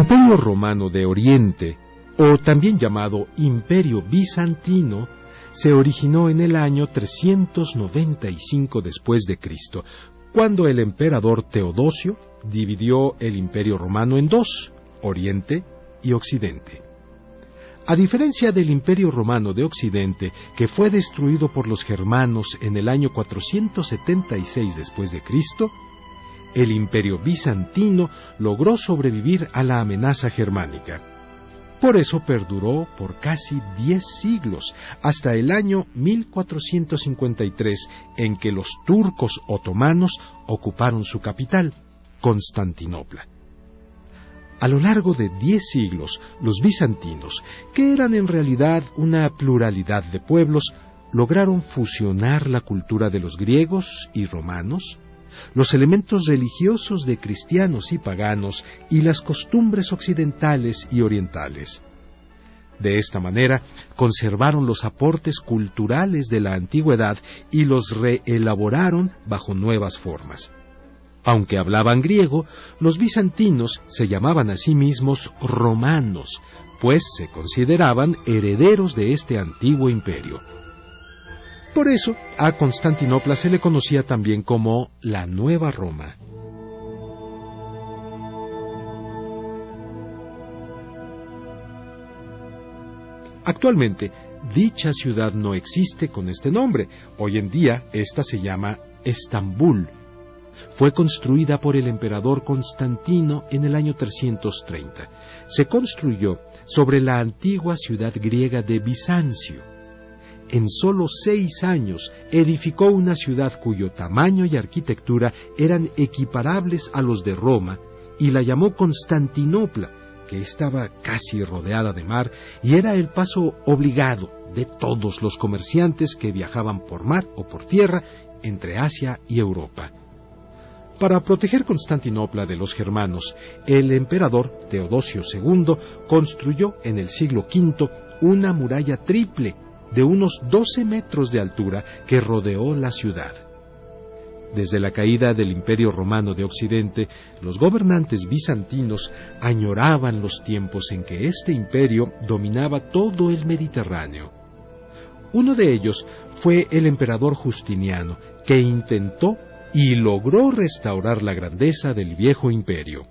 Imperio Romano de Oriente, o también llamado Imperio Bizantino, se originó en el año 395 después de Cristo, cuando el emperador Teodosio dividió el Imperio Romano en dos, Oriente y Occidente. A diferencia del Imperio Romano de Occidente, que fue destruido por los germanos en el año 476 después de Cristo, el Imperio Bizantino logró sobrevivir a la amenaza germánica. Por eso perduró por casi 10 siglos, hasta el año 1453, en que los turcos otomanos ocuparon su capital, Constantinopla. A lo largo de 10 siglos, los bizantinos, que eran en realidad una pluralidad de pueblos, lograron fusionar la cultura de los griegos y romanos, los elementos religiosos de cristianos y paganos y las costumbres occidentales y orientales. De esta manera, conservaron los aportes culturales de la antigüedad y los reelaboraron bajo nuevas formas. Aunque hablaban griego, los bizantinos se llamaban a sí mismos romanos, pues se consideraban herederos de este antiguo imperio. Por eso, a Constantinopla se le conocía también como la Nueva Roma. Actualmente, dicha ciudad no existe con este nombre. Hoy en día, esta se llama Estambul. Fue construida por el emperador Constantino en el año 330. Se construyó sobre la antigua ciudad griega de Bizancio. En solo 6 años edificó una ciudad cuyo tamaño y arquitectura eran equiparables a los de Roma, y la llamó Constantinopla, que estaba casi rodeada de mar y era el paso obligado de todos los comerciantes que viajaban por mar o por tierra entre Asia y Europa. Para proteger Constantinopla de los germanos, el emperador Teodosio II construyó en el siglo V una muralla triple de unos 12 metros de altura que rodeó la ciudad. Desde la caída del Imperio Romano de Occidente, los gobernantes bizantinos añoraban los tiempos en que este imperio dominaba todo el Mediterráneo. Uno de ellos fue el emperador Justiniano, que intentó y logró restaurar la grandeza del viejo imperio.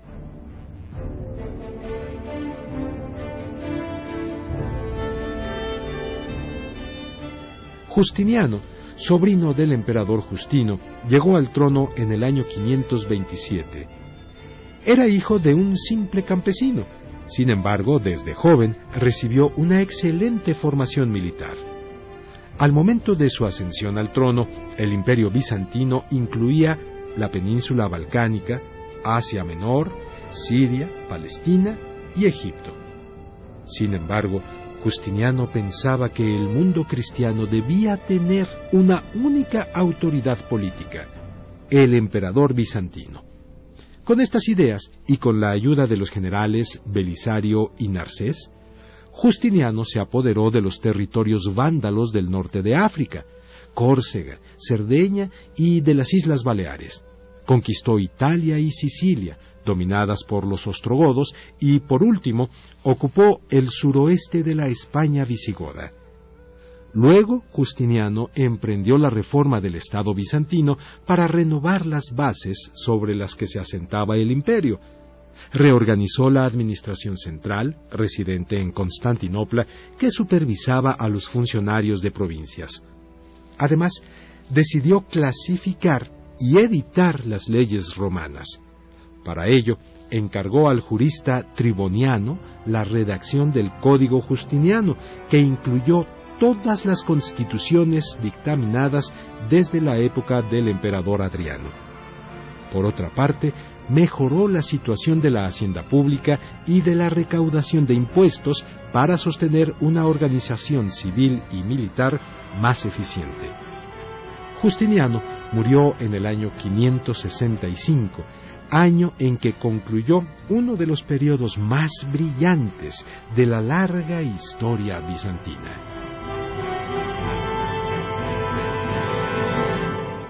Justiniano, sobrino del emperador Justino, llegó al trono en el año 527. Era hijo de un simple campesino. Sin embargo, desde joven recibió una excelente formación militar. Al momento de su ascensión al trono, el imperio bizantino incluía la península balcánica, Asia Menor, Siria, Palestina y Egipto. Sin embargo, Justiniano pensaba que el mundo cristiano debía tener una única autoridad política, el emperador bizantino. Con estas ideas, y con la ayuda de los generales Belisario y Narcés, Justiniano se apoderó de los territorios vándalos del norte de África, Córcega, Cerdeña y de las Islas Baleares. Conquistó Italia y Sicilia, dominadas por los ostrogodos, y por último, ocupó el suroeste de la España visigoda. Luego, Justiniano emprendió la reforma del Estado bizantino para renovar las bases sobre las que se asentaba el imperio. Reorganizó la administración central, residente en Constantinopla, que supervisaba a los funcionarios de provincias. Además, decidió clasificar y editar las leyes romanas. Para ello, encargó al jurista Triboniano la redacción del Código Justiniano, que incluyó todas las constituciones dictaminadas desde la época del emperador Adriano. Por otra parte, mejoró la situación de la hacienda pública y de la recaudación de impuestos para sostener una organización civil y militar más eficiente. Justiniano murió en el año 565, año en que concluyó uno de los periodos más brillantes de la larga historia bizantina.